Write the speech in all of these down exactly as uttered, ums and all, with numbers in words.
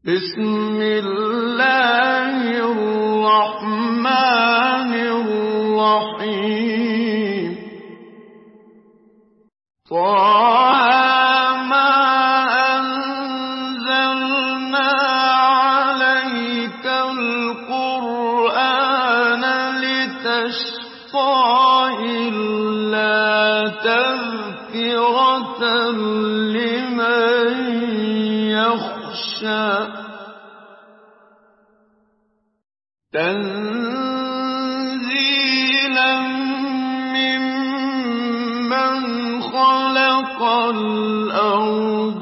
بسم الله الرحمن الرحيم طه ما أنزلنا عليك القرآن لتشقى إلا تذكرة لمن يخشى تنزيلا ممن خلق الأرض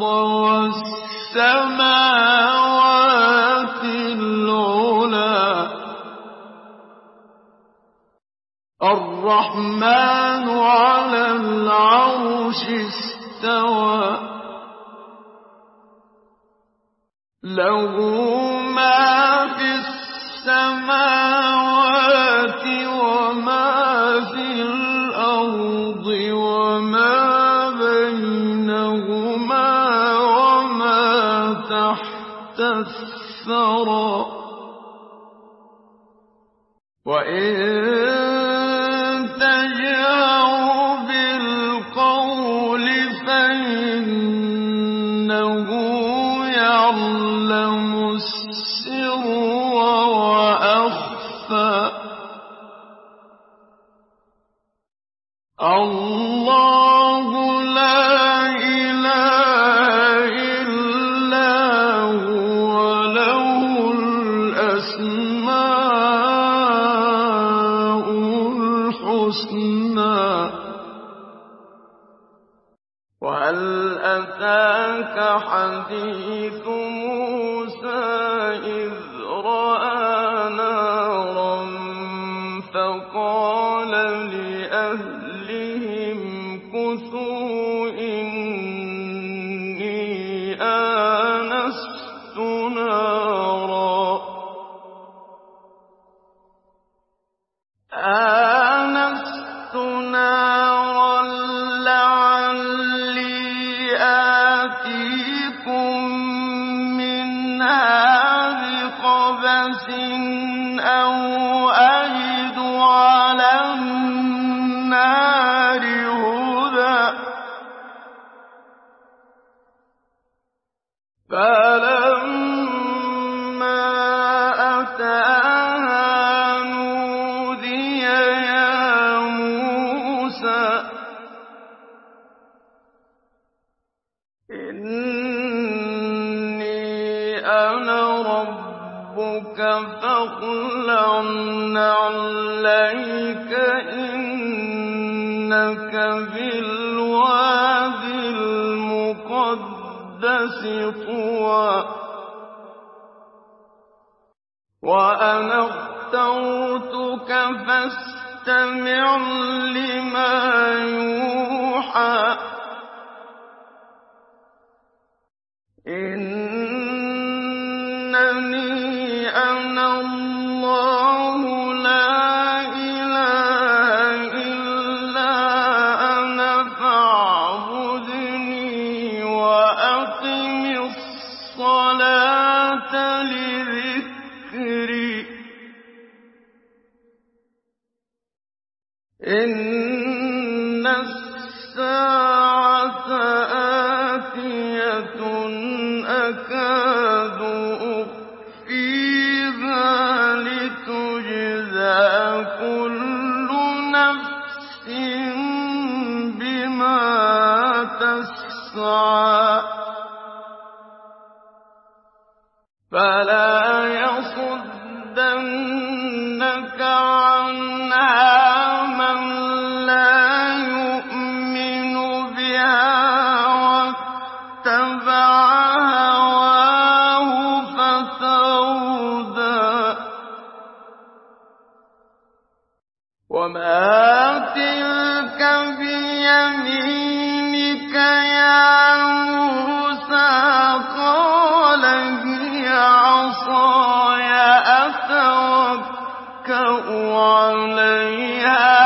والسماوات العلى الرحمن على العرش استوى له ما في السماوات وما في الأرض وما بينهما وما تحت الثرى وإن تجهر بالقول فإنه يعلم السر وأخفى الله لا إله إلا هو له الأسماء الحسنى وهل أتاك حديث موسى إذ رأى نارا فقال لأهلهم كثوا إني آنست نارا آنست نارا لعلي آتيكم منها بقبس أو أجد على النار هدى فلما أتاها نودي يا موسى إني أنا ربك فاخلع نعليك إنك بالواد المقدس طوى وأنا اخترتك فاستمع لما يوحى إنني أنا الله لا إله إلا أنا فاعبدني وأقم الصلاة لذكري إن الساعة آتية أكاد أخفيها لتجزى كل نفس بما تسعى فلا يصدنك عنها من لا يؤمن بها واتبع هواه فتردى وما تلك بيمينك يا موسى قال هي عصاي أتوكأ عليها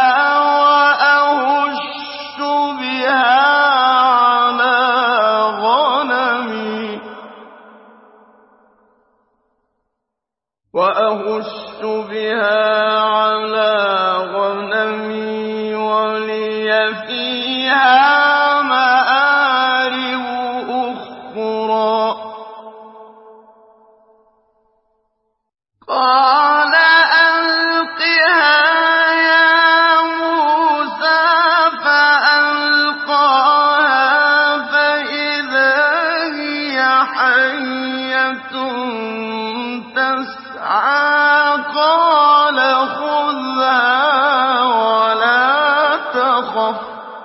وأهش بها على غنمي وأهش بها على غنمي ولي فيها مآرب أخرى قال ألقها يا موسى فألقاها فإذا هي حية تسعى قال خذها ولا تخف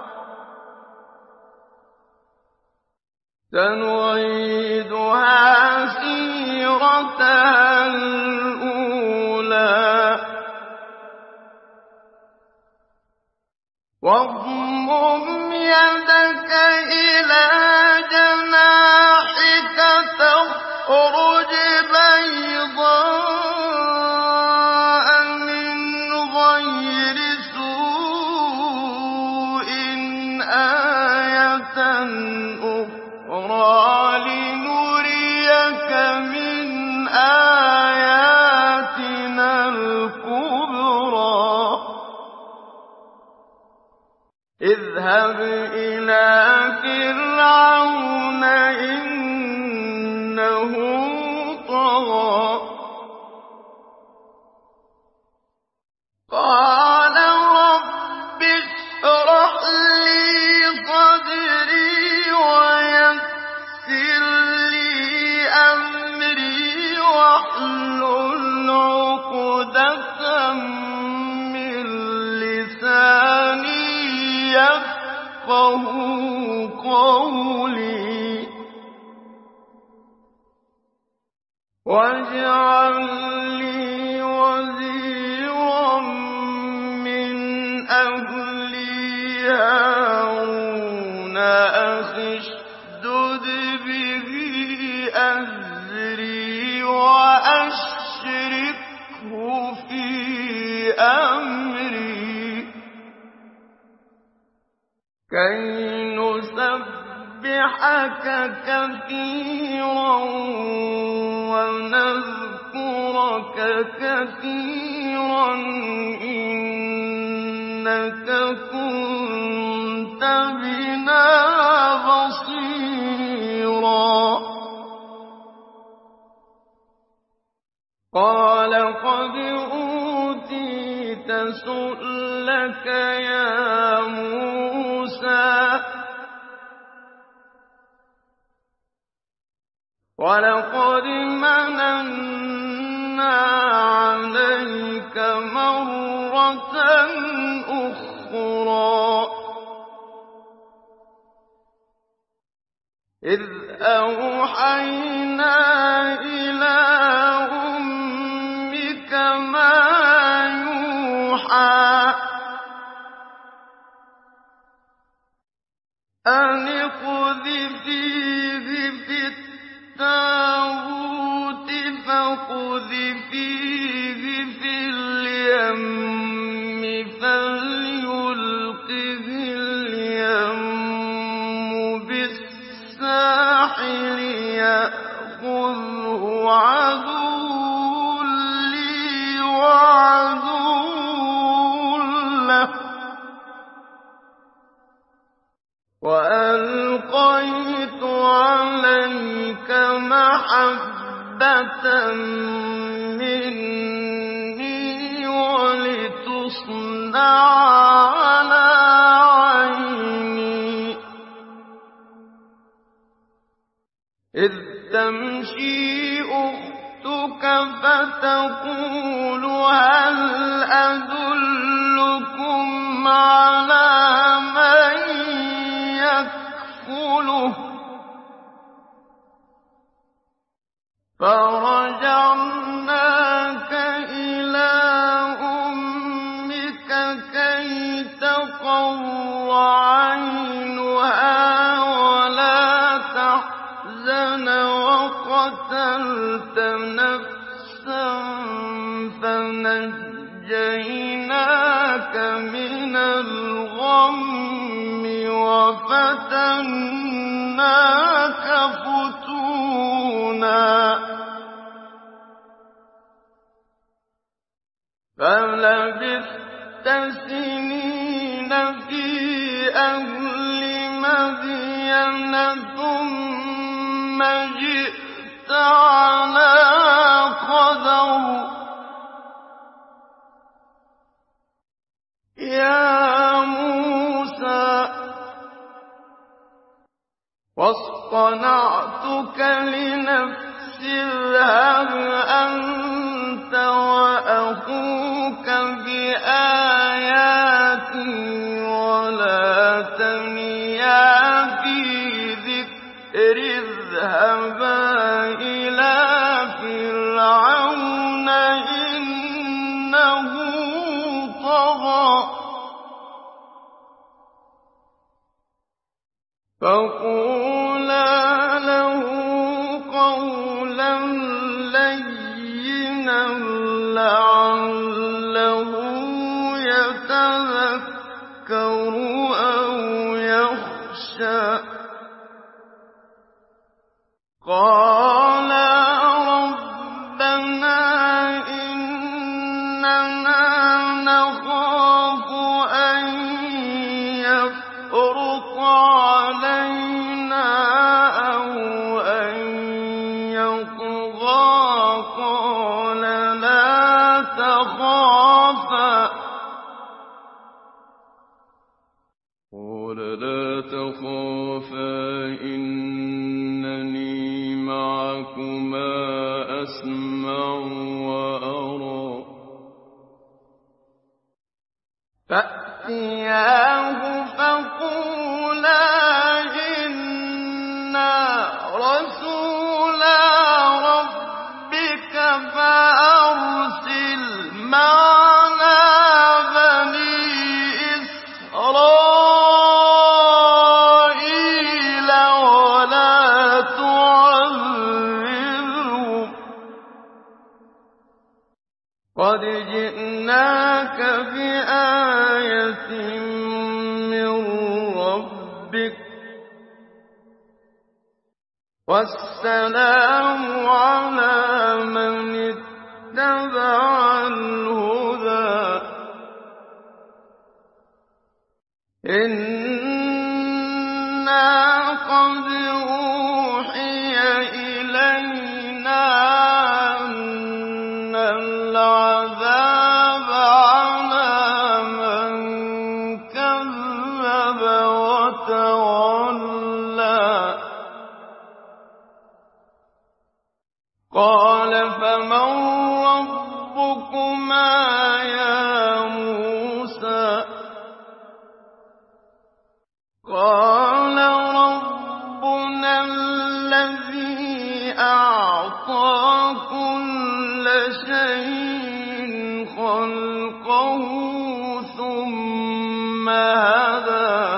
سنعيدها سيرتها الأولى واضمم يدك إلى جناحك تخرج بيضاء من غير سوء آية أخرى لنريك من آياتنا الكبرى اذهب إلى فرعون إنه طغى قال رب اشرح لي صدري ويسر لي أمري واحلل عقدة من لساني يفقهوا قولي واجعل لي وزيرا من أهلي هارون أخي اشدد به أزري وأشركه في أمري كي نسبحك كثيرا ونذكرك كثيرا إنك كنت بنا بصيرا قال قد أوتيت سؤلك يا موسى ولقد مننا عليك مرة أخرى إذ أوحينا إلى أمك ما يوحى أن اقذفيه في التابوت فاقذفيه في اليم فليلقه اليم بالساحل يأخذه عدو لي وعدو له وألقيت عليك محبة مني ولتصنع على عيني إذ تمشي أختك فتقول هل أدلكم على من يكفله فرجعناك إلى أمك كي تقر عينها ولا تحزن وقتلت نفسا فنجيناك من الغم وفتناك فتونا فلبثت سنين في أهل مدين ثم جئت على قدر يا موسى واصطنعتك لنفسي اذهب أنت وأخوك بآياتي ولا تنيا في ذكري اذهبا إلى فرعون إنه طغى فقولا له قولا لينا لعله يتذكر أو يخشى قالا ربنا إننا نخاف أن يفرط علينا أو أن يطغى قال لا تخافا قال لا تخافا إنني معكما أسمع وأرى فأتياه فقولا إنا رسولا ربك فأرسل معنا بني إسرائيل ولا تعذبهم قد جئناك بآية من ربك والسلام على من اتبع الهدى إنا قد أوحي إلينا أن العذاب على من كذب وتولى قال فمن ربكما يا موسى قال ربنا الذي أعطى كل شيء خلقه ثم هدى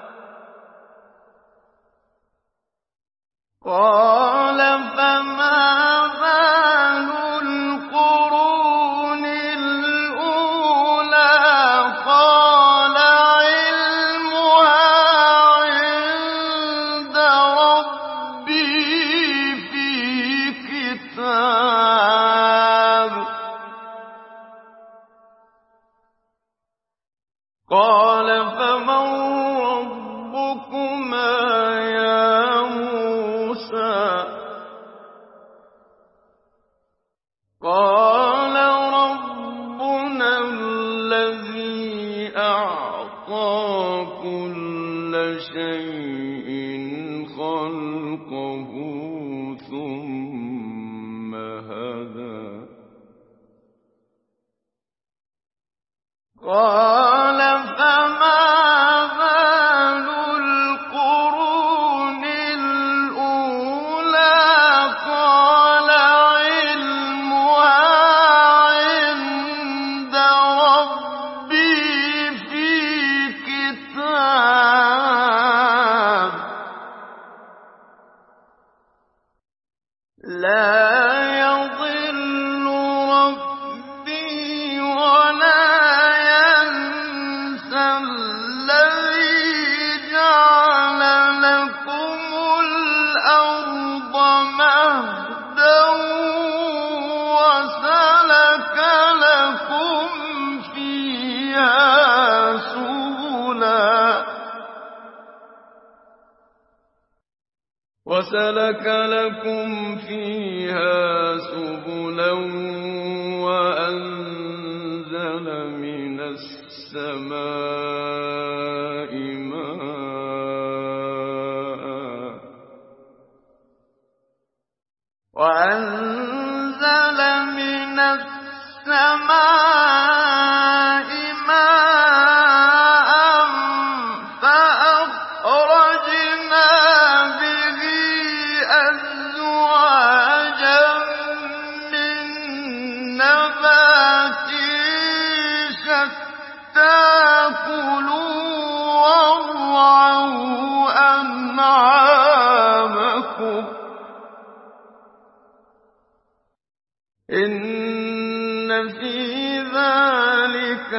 قال فما بال القرون الأولى قال علمها عند ربي في كتاب قال فمن ربكما يا موسى قال ربنا الذي أعطى كل شيء خلقه ثم هدى قال فما بال القرون الأولى قال علمها عند ربي في كتاب لا يضل ربي ولا الذي جعل لكم الأرض مهدا وسلك لكم وسلك لكم فيها سبلا وأنزل من السماء ماء وأنزل من السماء ماء فأخرجنا به أزواجا من نبات شتى كلوا وارعوا أنعامكم إن في ذلك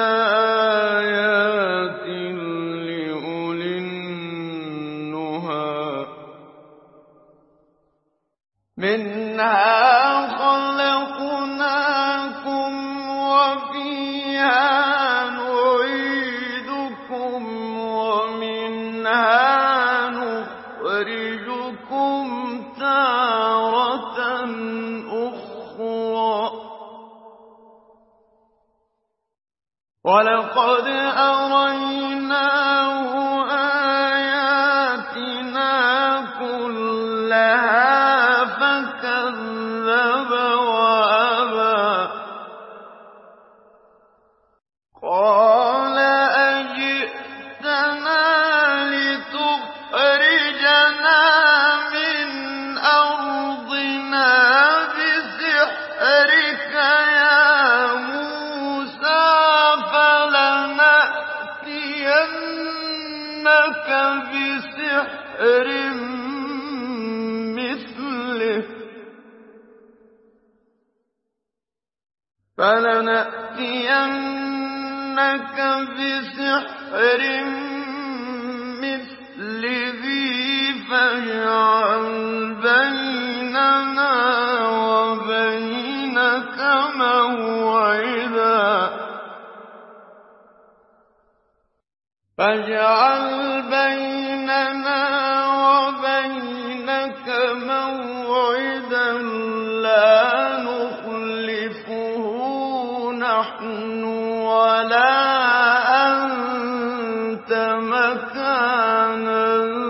لآيات لأولي النهى منها خلقناكم وفيها نعيدكم ومنها نخرجكم تارة وَلَقَدْ أَرَيْنَاهُ آيَاتِنَا كُلَّهَا فَكَذَّبَ وَأَبَىٰ قَالَ أَجِئْتَنَا لِتُخْرِجَنَا مِنْ أَرْضِنَا بِسِحْرِكَ يَا مُوسَىٰ فلنأتينك بسحر مثله فلنأتينك بسحر مثله فاجعل بيننا وبينك موعدا فاجعل بيننا وبينك موعدا لا نخلفه نحن ولا أنت مكانا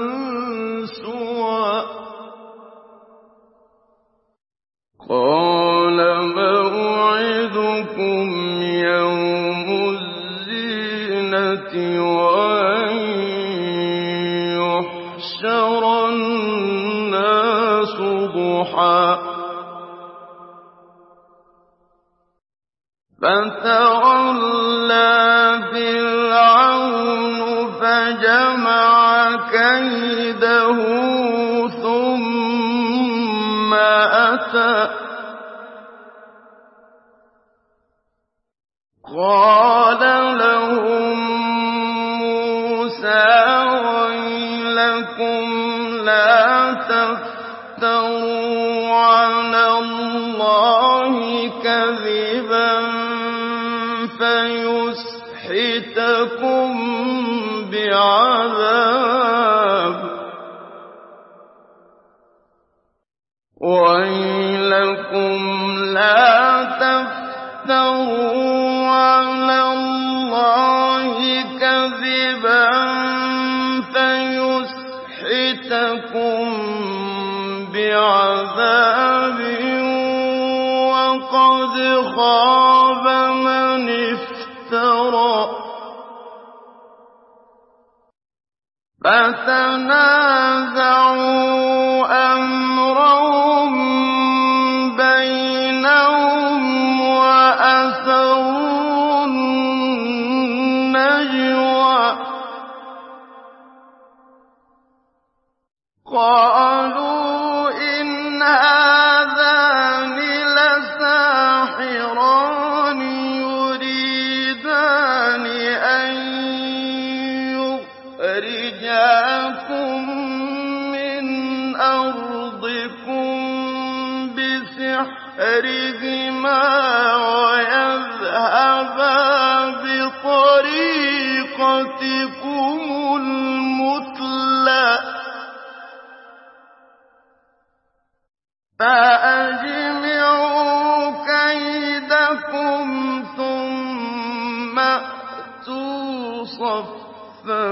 سوى قال موعدكم يوم الزينة وأن يحشر الناس ضحى فتولى فرعون فجمع كيده ثم أتى قال لهم موسى ويلكم لا تفتروا على الله كذبا فيسحتكم بعذاب ويلكم لا تفتروا على الله كذبا فيسحتكم بعذاب وقد خاب من افترى فتنازعوا أمرهم بينهم وأسروا النجوى قالوا إن هذان لساحران يريدان أن يخرجاكم من أرضكم بسحرهما ويذهبا بطريقتكم المثلى أجمعوا كيدكم ثم أتوا صفا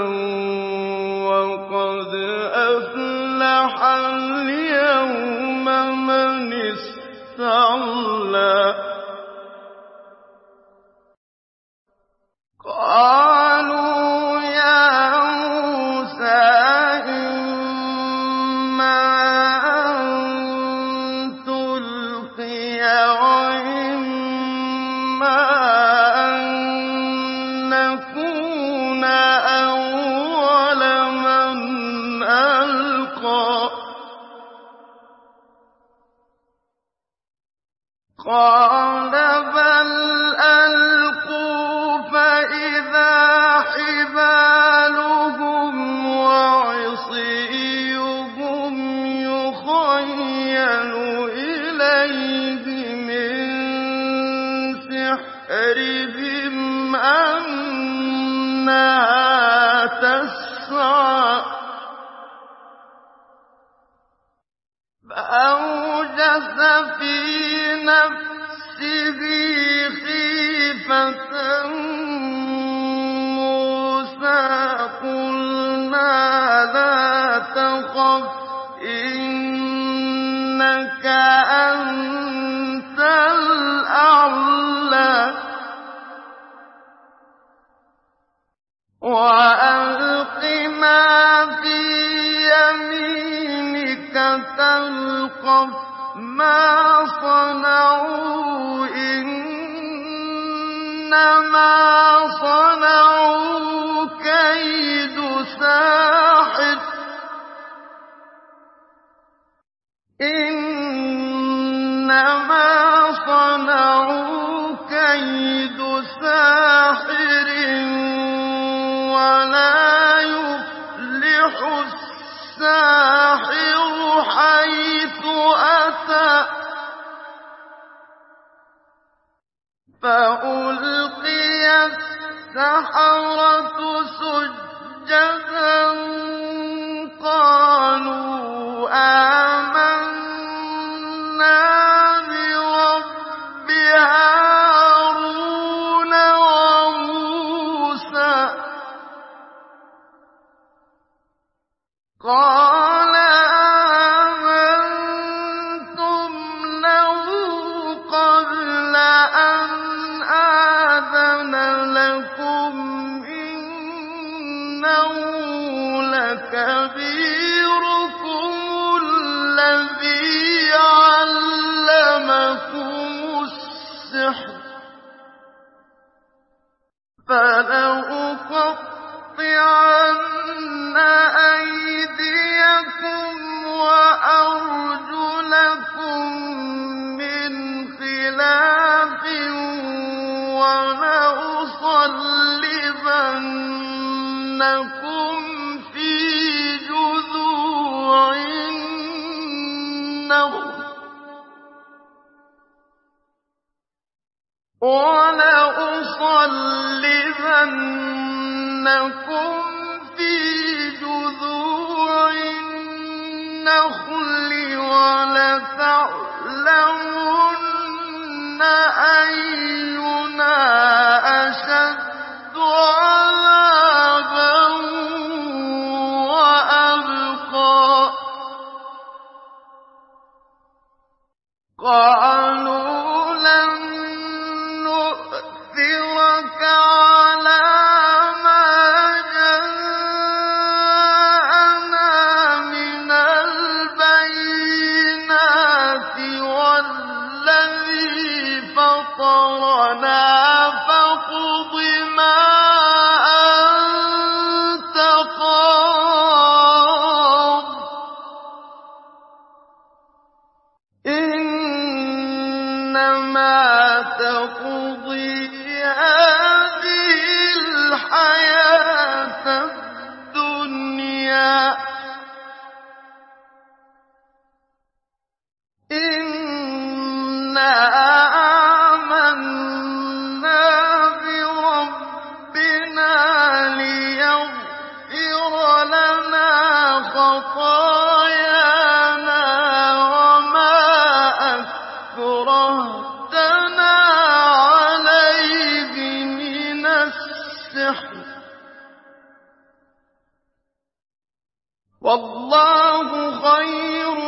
وقد أفلح اليوم من استعلى قالوا يا موسى إما أن تلقي وإما أن نكون أول من ألقى قال بل ألقوا فإذا حبالهم وعصيهم يخيل إليه من سحرهم أنها تسعى فأوجس في نفسه خيفة موسى قلنا لا تخف إنك أنت الأعلى وألق ما في يمينك تلقف ما صنعوا إنما صنعوا كيد ساحر إنما صنعوا كيد ساحر ولا يفلح الساحر حيث أتى فألقي السحرة سجدا قالوا آمنا برب هارون وموسى قال آمنتم له قبل أن آذن لكم إنه لكبيركم الذي علمكم السحر فلأقطعن أيديكم وأرجلكم من خلاف ولأصلبنكم في جذوع النخل وَلَأُصَلِّبَنَّكُمْ فِي جُذُوعِ النَّخْلِ وَلَتَعْلَمُنَّ أَيُّنَا أَشَدُّ عَذَابًا وَأَبْقَىٰ قَالُوا لَن نُّؤْثِرَكَ عَلَىٰ مَا جَاءَنَا مِنَ الْبَيِّنَاتِ وَالَّذِي فَطَرَنَا فَاقْضِ مَا أَنتَ قَاضٍ إِنَّمَا تَقْضِي هَٰذِهِ الْحَيَاةَ الدُّنْيَا إِنَّا آمَنَّا بِرَبِّنَا لِيَغْفِرَ لَنَا خَطَايَانَا وَمَا أكرهتنا عليه من السحر والله خير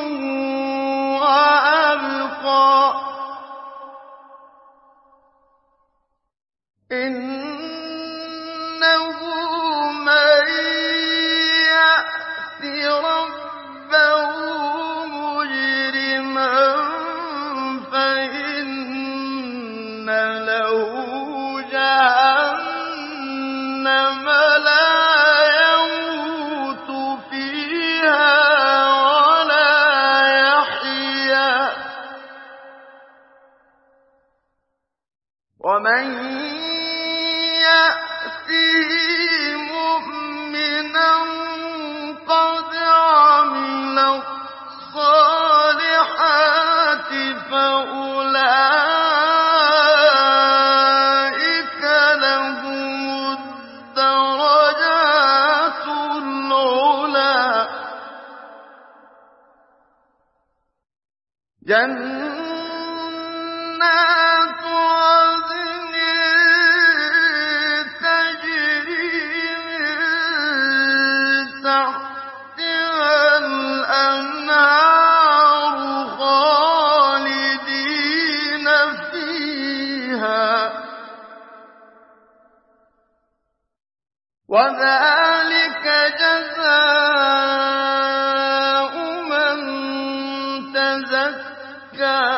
وأبقى إنه من يأت ربه مجرما فإن له جهنم لا يموت فيها ولا يحيا ومن يأته مؤمنا قد عمل الصالحات فأولئك لهم الدرجات العلى جنات عدن تجري من تحتها الأنهار خالدين فيها وذلك جزاء من تزكى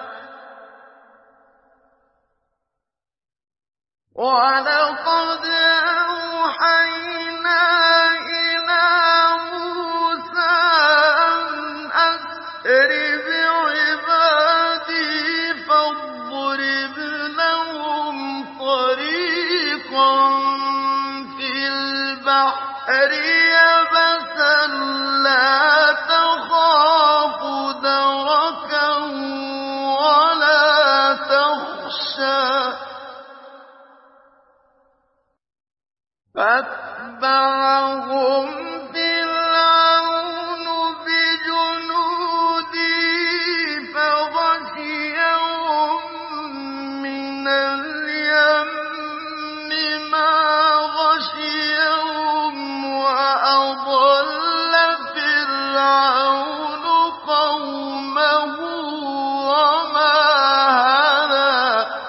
ولقد أوحينا إلى موسى أن أسر بعبادي فاضرب لهم طريقا في البحر يبسا لا تخاف دركا ولا تخشى فأتبعهم فرعون بجنوده فغشيهم من اليم ما غشيهم وأضل فرعون قومه وما هدى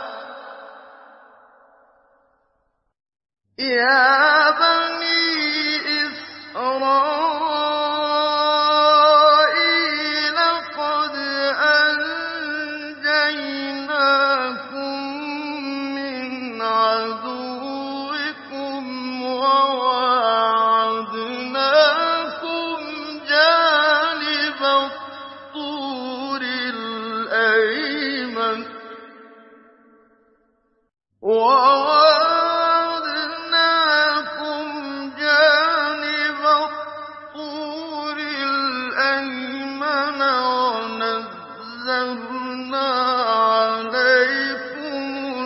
يا بني إسرائيل قد أنجيناكم من عدوكم وواعدناكم جانب الطور الأيمن ونزلنا عليكم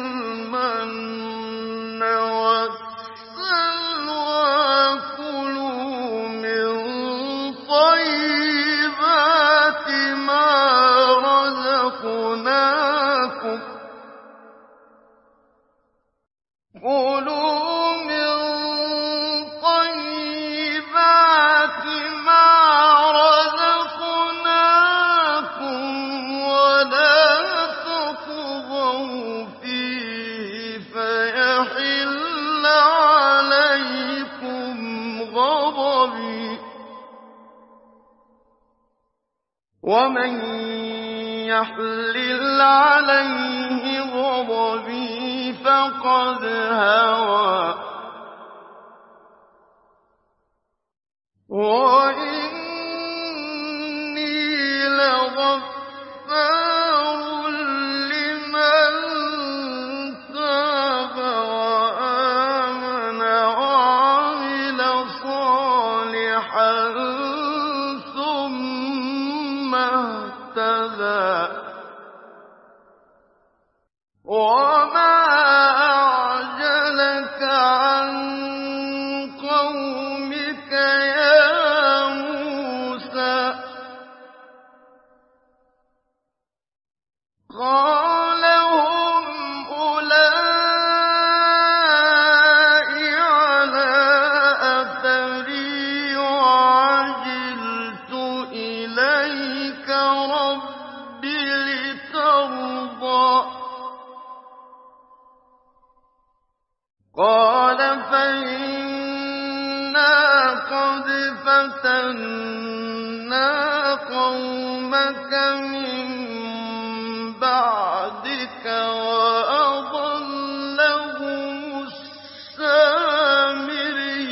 المن والسلوى كلوا من طيبات ما رزقناكم كلوا من طيبات ما رزقناكم ولا تطغوا فيه فيحل عليكم غضبي ومن يحلل عليه غضبي فقد هوى وإني لغفار لمن تاب وآمن وعمل صالحا ثم اهتدى وما أعجلك عن قومك يا موسى قَالَ هُمْ أُولَاءِ عَلَىٰ أَثَرِي وَعَجِلْتُ إِلَيْكَ رَبِّ لِتَرْضَىٰ قَالَ فَإِنَّا قَدْ فَتَنَّا قَوْمَكَ مِن بَعْدِكَ وَأَضَلَّهُمُ السَّامِرِيُّ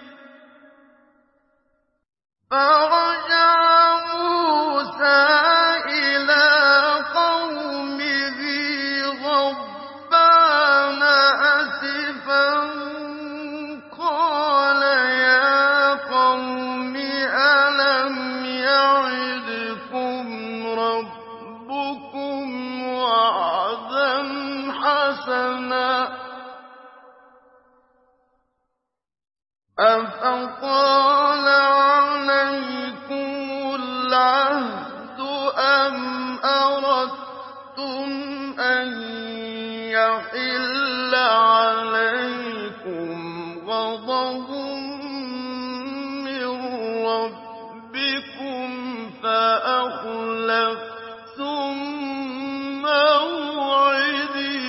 فَرَجَعَ مُوسَىٰ إِلَىٰ قَوْمِهِ غَضْبَانَ أَسِفًا قَالَ يَا قَوْمِ أَلَمْ يَعِدْكُمْ رَبُّكُمْ وَعْدًا حَسَنًا ۚ أَفَطَالَ عَلَيْكُمُ الْعَهْدُ أَمْ أَرَدتُّمْ أَن يَحِلَّ عَلَيْكُمْ غَضَبٌ مِّن رَّبِّكُمْ فَأَخْلَفْتُم مَّوْعِدِي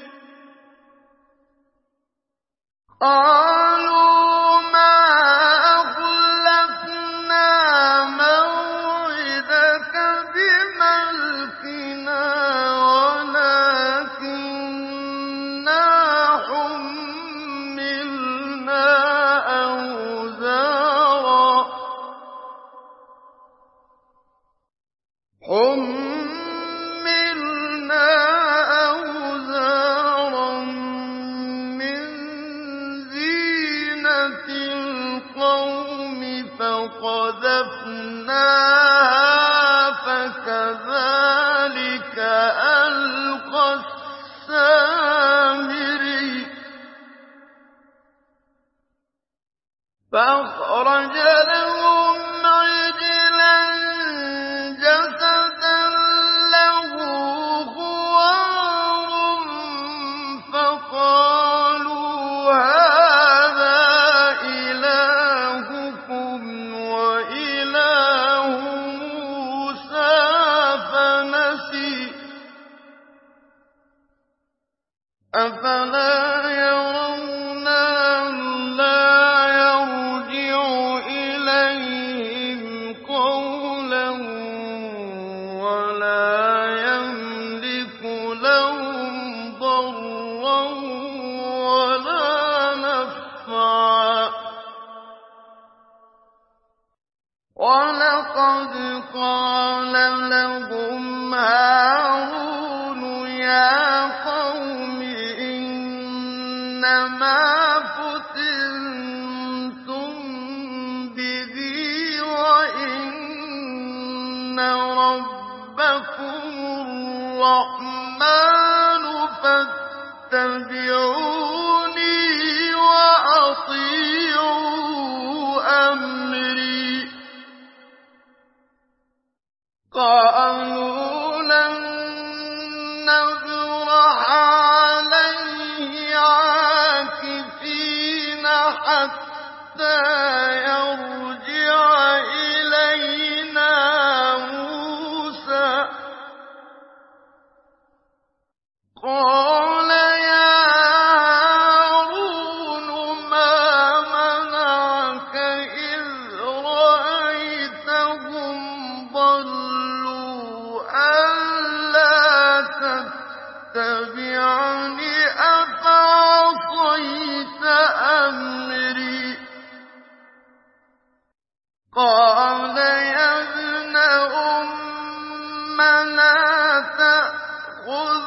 قَالُوا مَا أَخْلَفْنَا مَوْعِدَكَ بِمَلْكِنَا وَلَٰكِنَّا حُمِّلْنَا أَوْزَارًا حُمِّلْنَا أَوْزَارًا مِّن زِينَةِ الْقَوْمِ فَقَذَفْنَاهَا فَكَذَٰلِكَ أَلْقَى السَّامِرِيُّ فَأَخْرَجَ لَهُمْ عِجْلًا جَسَدًا لَّهُ خُوَارٌ فَقَالُوا هَٰذَا إِلَٰهُكُمْ وَإِلَٰهُ مُوسَىٰ فَنَسِيَ أَفَلَا يَرَوْنَ أَلَّا يَرْجِعُ إِلَيْهِمْ قَوْلًا وَلَا يَمْلِكُ لَهُمْ ضَرًّا وَلَا نَفْعًا وَلَقَدْ قَالَ لَهُمْ هَارُونُ يَا قَوْمِ إِنَّمَا فُتِنتُم بِهِ وَإِنَّ رَبَّكُمُ الرَّحْمَٰنُ فَاتَّبِعُونِي وَأَطِيعُوا أَمْرِي قَالُوا لَن نَّبْرَحَ عَلَيْهِ عَاكِفِينَ حَتَّىٰ يَرْجِعَ إِلَيْنَا مُوسَىٰ قَالَ يَا هَارُونُ مَا مَنَعَكَ إِذْ رَأَيْتَهُمْ ضَلُّوا أَلَّا تَتَّبِعَنِ أَفَعَصَيْتَ أَمْرِي قَالَ يَا ابْنَ أُمَّ لَا تَأْخُذْ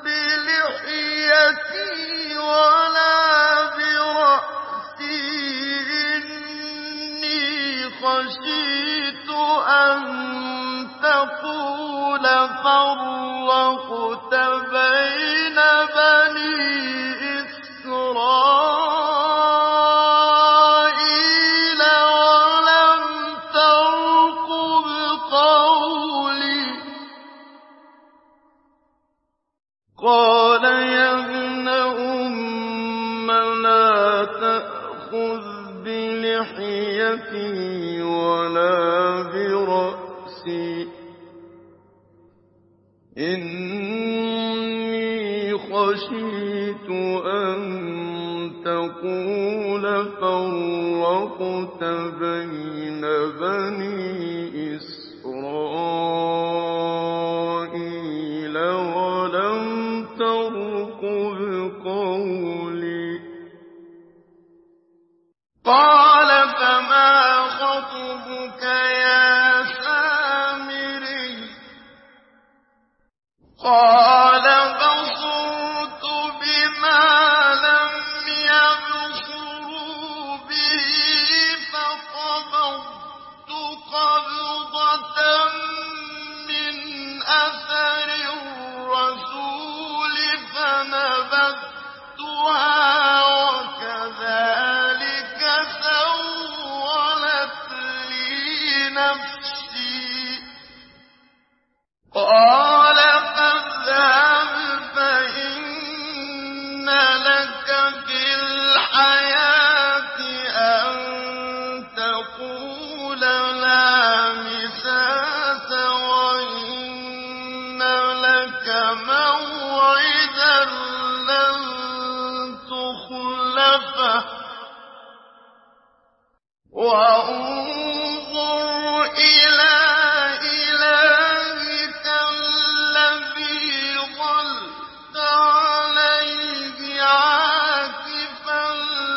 بِلِحْيَتِي وَلَا بِرَأْسِي إِنِّي خَشِيتُ أَن تَقُولَ فَرَّقْتَ بَيْنَ بَنِي إِسْرَائِيلَ وَلَمْ تَرْقُبْ قَوْلِي قال يا ابن أم لا تأخذ بلحيتي ولا برأسي إني خشيت أن تقول فرقت بين بني إسرائيل ولم ترقب قولي قال فما خطبك يا سامري قال بصرت بما لم يبصروا به فقبضت قبضة من أثر الرسول فنبذتها وكذلك سولت لي نفسي قال فاذهب فإن لك في الحياة أن تقول لا مساس وإن لك موعدا لن تخلفه وانظر إلى إلهك الذي ظلت عليه عاكفا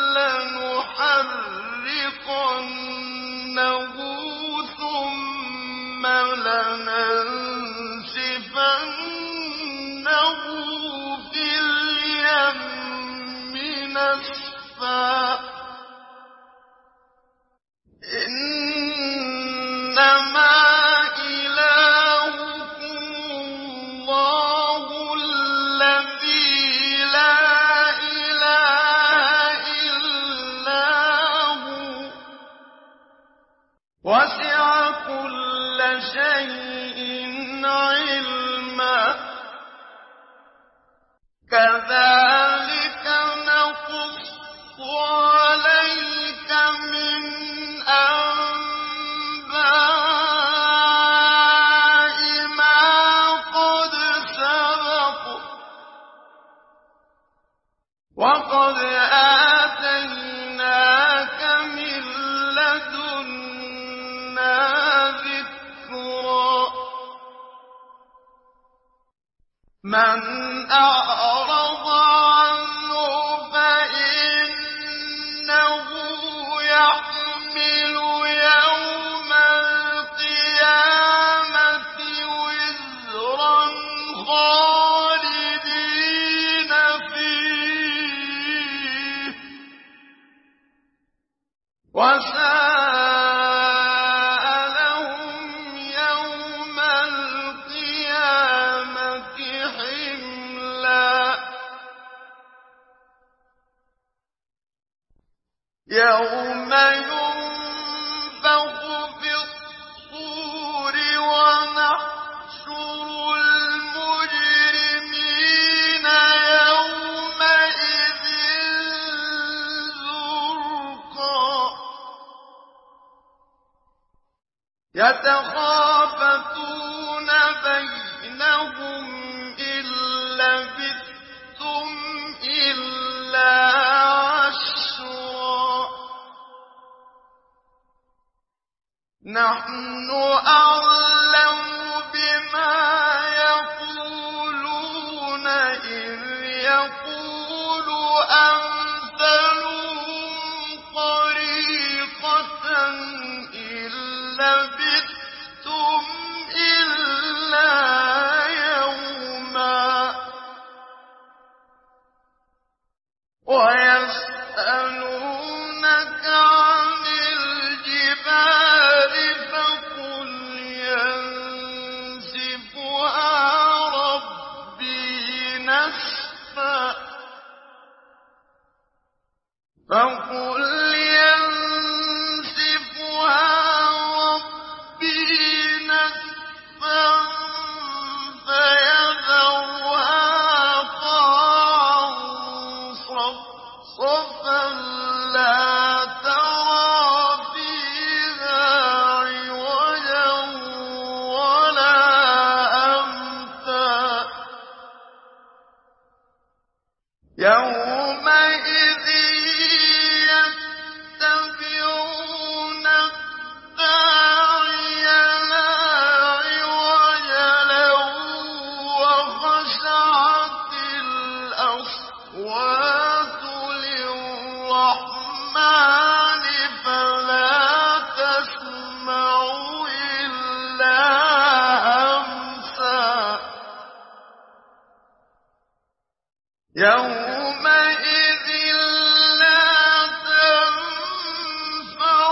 لنحرقنه ثم لننسفنه في اليم نسفا إنما إلهكم الله الذي لا إله إلا هو وسع كل شيء علما كذلك نقص عليك من أنباء ما قد سبق وقد آتيناك من لدنا ذكرا من أعرض عنه فإنه يحمل يوم القيامة وزرا خالدين فيه وساء لهم يوم القيامة حملا يوم ينفخ في الصور ونحشر المجرمين يومئذ زرقا يتخافتون بينهم إن لبثتم إلا عشرا نحن أعلم بما يقولون إذ يقول أمثلهم طريقة إن لبثتم إلا يوما ويسألونك عن الجبال فقل ينسفها ربي نسفا فقل ينسفها ربي نسفا فيذرها يومئذ يتبعون الداعي لا عوج له وخشعت الأصوات للرحمن فلا تسمع إلا همسا يومئذ لا تنفع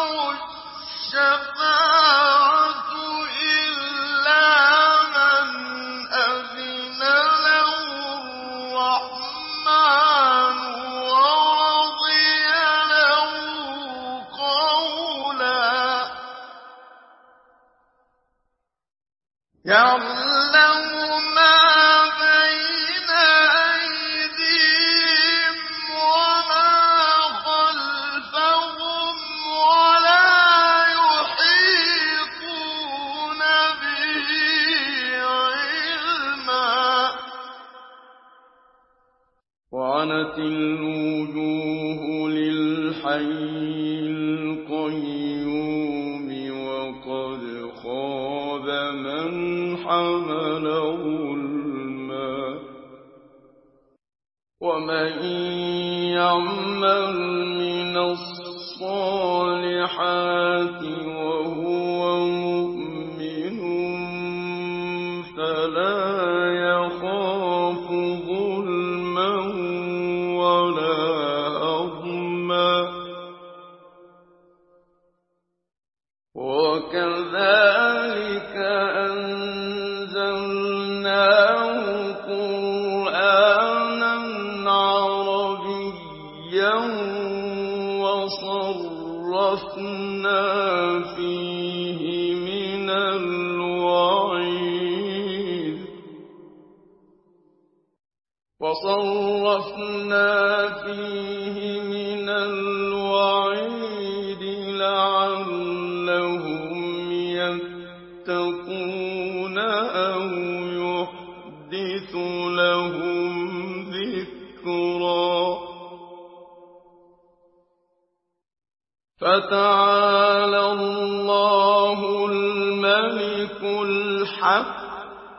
الشفاعة إلا من أذن له الرحمن ورضي له قولا يعلم ما بين أيديهم وما خلفهم ولا يحيطون به علما وعنت الوجوه للحي القيوم وقد خاب من حمل ظلما ومن يعمل من الصالحات وهو مؤمن فلا يخاف ظلما ولا هضما وكذلك أنزلناه قرآنا عربيا وصرفنا فيه من الوعيد وصرفنا فيه من الوعيد لعلهم يتقون أو يحدث لهم ذكرا فتعالى الله الملك الحق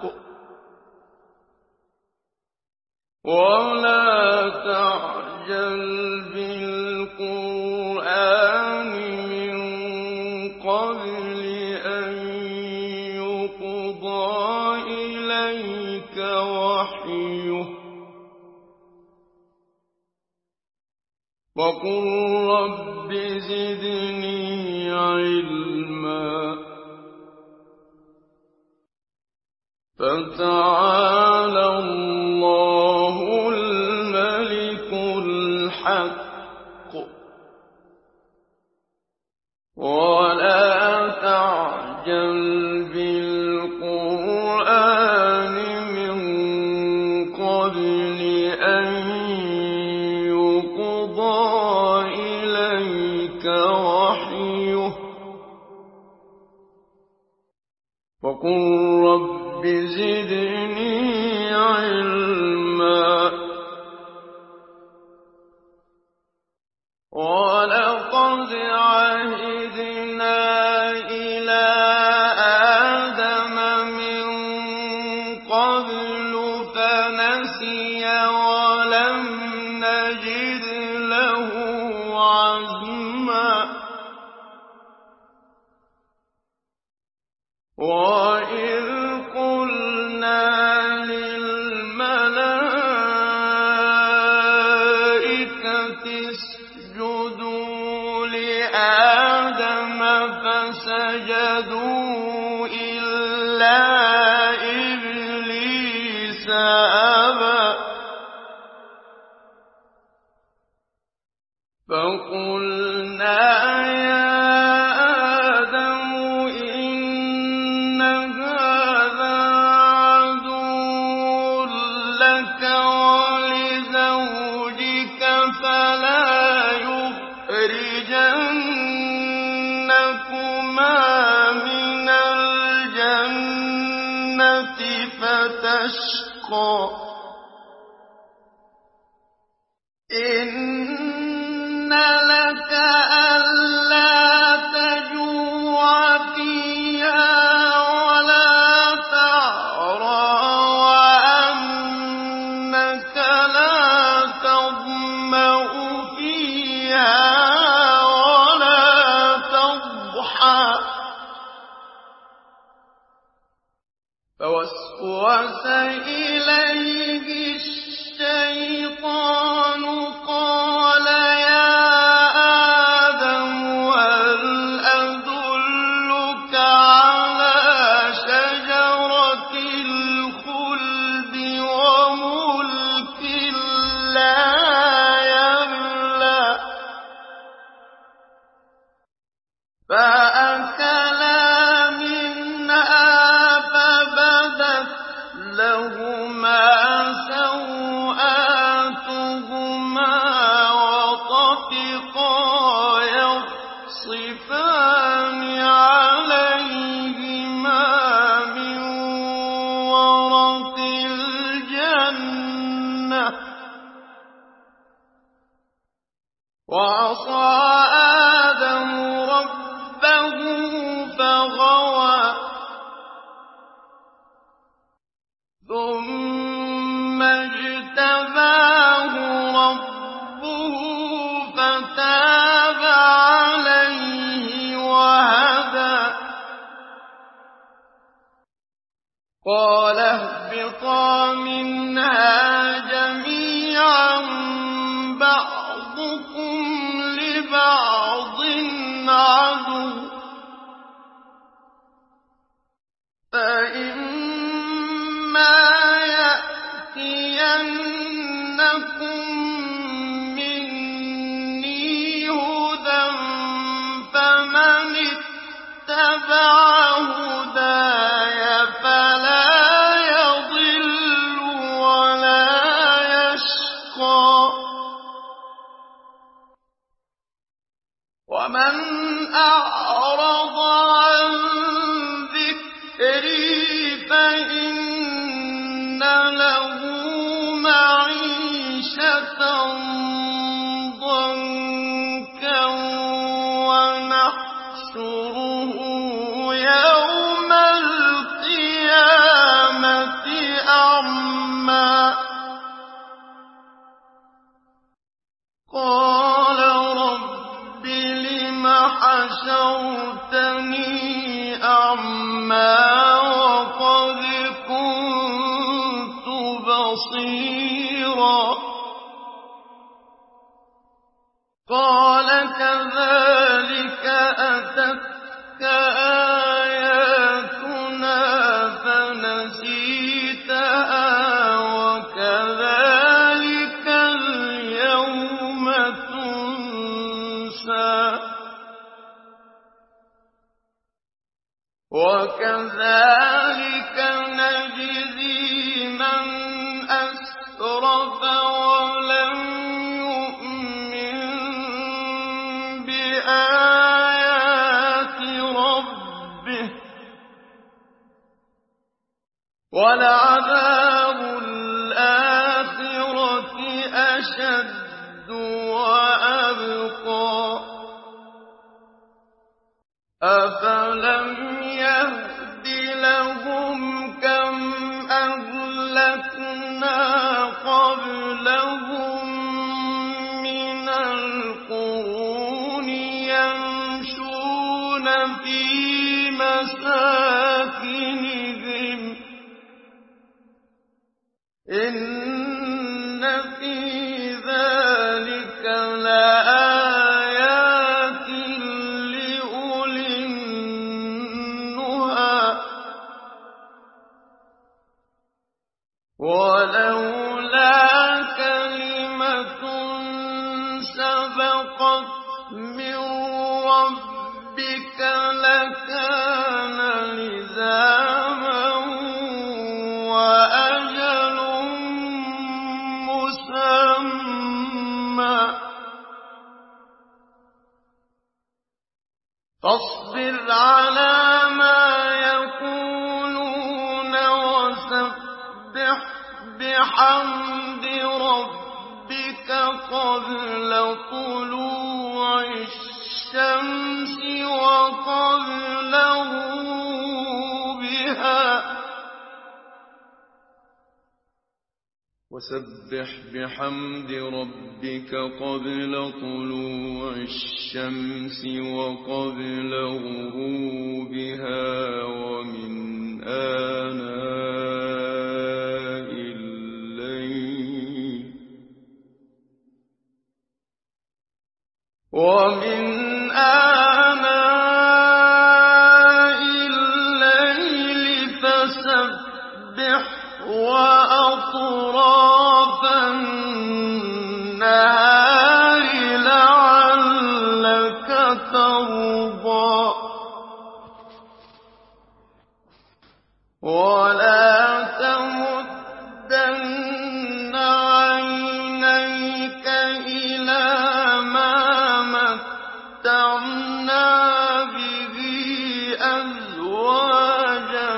ولا تعجل بالقرآن من قبل أن يقضى إليك وحيه وقل رب زدني علما فتعالى الله الملك الحق ولا تعجل بالقرآن من قبل أن يقضى إليك وحيه وقل رب زدني علما ولقد عهدنا إلى آدم من قبل فنسي ولم نجد له عزما وإذ قلنا للملائكة اسجدوا لآدم فسجدوا إلا إبليس أبى فقلنا يا آدم إن هذا عدو لك ولزوجك فلا يخرجنكما من الجنة فتشقى إِنَّ لَكَ أَلَّا تَجُوعَ فِيهَا وَلَا تَعْرَىٰ وَأَنَّكَ لَا تَظْمَأُ فِيهَا وَلَا تَضْحَىٰ فَوَسْوَسَ إِلَيْهِ الشَّيْطَانُ قَالَ يَا آدَمُ هَلْ أَدُلُّكَ عَلَىٰ شَجَرَةِ الْخُلْدِ وَمُلْكٍ لَّا يَبْلَىٰ فَأَكَلَا مِنْهَا فَبَدَتْ لَهُمَا سَوْآتُهُمَا وَطَفِقَا يَخْصِفَانِ عَلَيْهِمَا مِن وَرَقِ الْجَنَّةِ ۖ وَعَصَىٰ آدَمُ رَبَّهُ فَغَوَىٰ ثُمَّ اجْتَبَاهُ رَبُّهُ فَتَابَ عَلَيْهِ وَهَدَىٰ قَالَ اهْبِطَا مِنْهَا جَمِيعًا بَعْضُكُمْ لِبَعْضٍ عَدُوٌّ ۖ فَإِمَّا يَأْتِيَنَّكُم مِّنِّي هُدًى فَمَنِ اتَّبَعَ هُدَايَ فَلَا يَضِلُّ وَلَا يَشْقَىٰ ۖ وَمَنْ أَعْرَضَ عَن ذِكْرِي فَإِنَّ لَهُ مَعِيشَةً ضَنكًا وَنَحْشُرُهُ يَوْمَ الْقِيَامَةِ أَعْمَىٰ قَالَ رَبِّ لِمَ حَشَرْتَنِي أَعْمَىٰ وَقَدْ كُنتُ بَصِيرًا قَالَ كَذَٰلِكَ أَتَتْكَ آيَاتُنَا فَنَسِيتَهَا وَكَذَٰلِكَ الْيَوْمَ تُنسَىٰ وَكَذَٰلِكَ نَجْزِي مَنْ أَسْرَفَ وَلَمْ يُؤْمِن بِآيَاتِ رَبِّهِ ۚ وَلَعَذَابُ الْآخِرَةِ أَشَدُّ وَأَبْقَىٰ أَفَلَمْ يَهْدِ لَهُمْ كَمْ أَهْلَكْنَا قَبْلَهُم مِّنَ الْقُرُونِ يَمْشُونَ فِي مَسَاكِنِهِمْ ۗ إِنَّ فِي ذَٰلِكَ لَآيَاتٍ لِّأُولِي النُّهَىٰ وَلَوْلَا كَلِمَةٌ سَبَقَتْ مِن رَّبِّكَ لَكَانَ لِزَامًا وَأَجَلٌ مُّسَمًّى فاصبر على ما يقولون وسبح بحمد ربك ربك قبل طلوع الشمس وقبل غروبها وسبح بحمد ربك قبل طلوع الشمس وقبل غروبها ومن آناء الليل ومن آناء الليل فسبح وأطراف النهار لعلك ترضى ولا تمدن عينيك إلى ما متعنا به أزواجا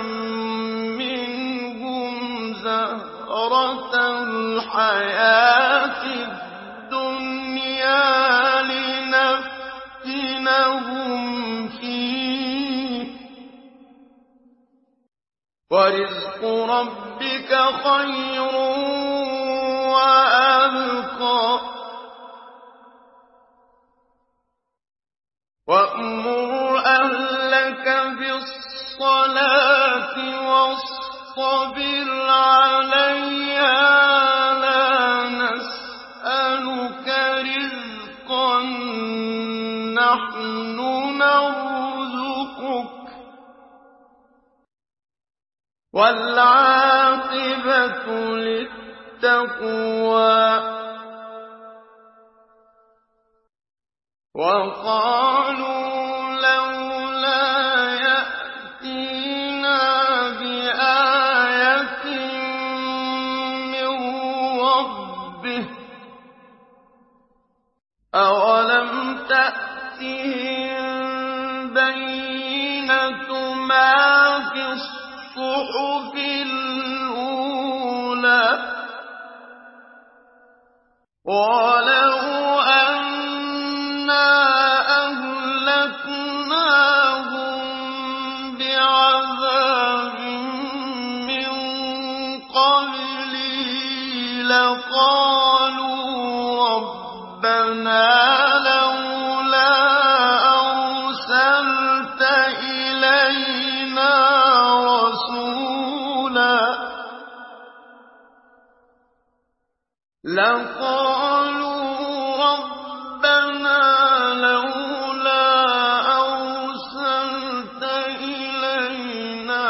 منهم زهرة الحياة الدنيا لنفتنهم فيه ورزق ربك خير وأبقى وأمر أهلك بالصلاة واصطبر عليها لا نسألك رزقا نحن نرزقك والعاقبة للتقوى وقالوا لولا يأتينا بآية من ربه أولم تأتهم بينة ما في الصحف الأولى ولو أنا أهلكناهم بعذاب من قبله لقالوا ربنا لولا أرسلت إلينا رسولا لقالوا ربنا لولا أرسلت إلينا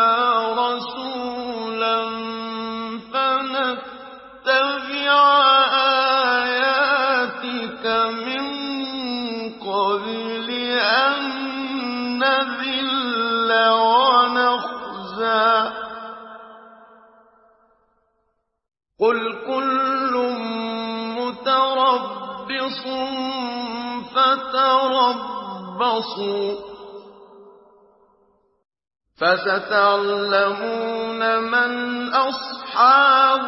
رسولا فنتبع آياتك من قبل أن نذل ونخزى قل كل متربص فتربصوا فستعلمون من أصحاب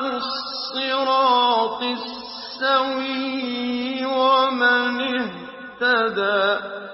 الصراط السوي ومن اهتدى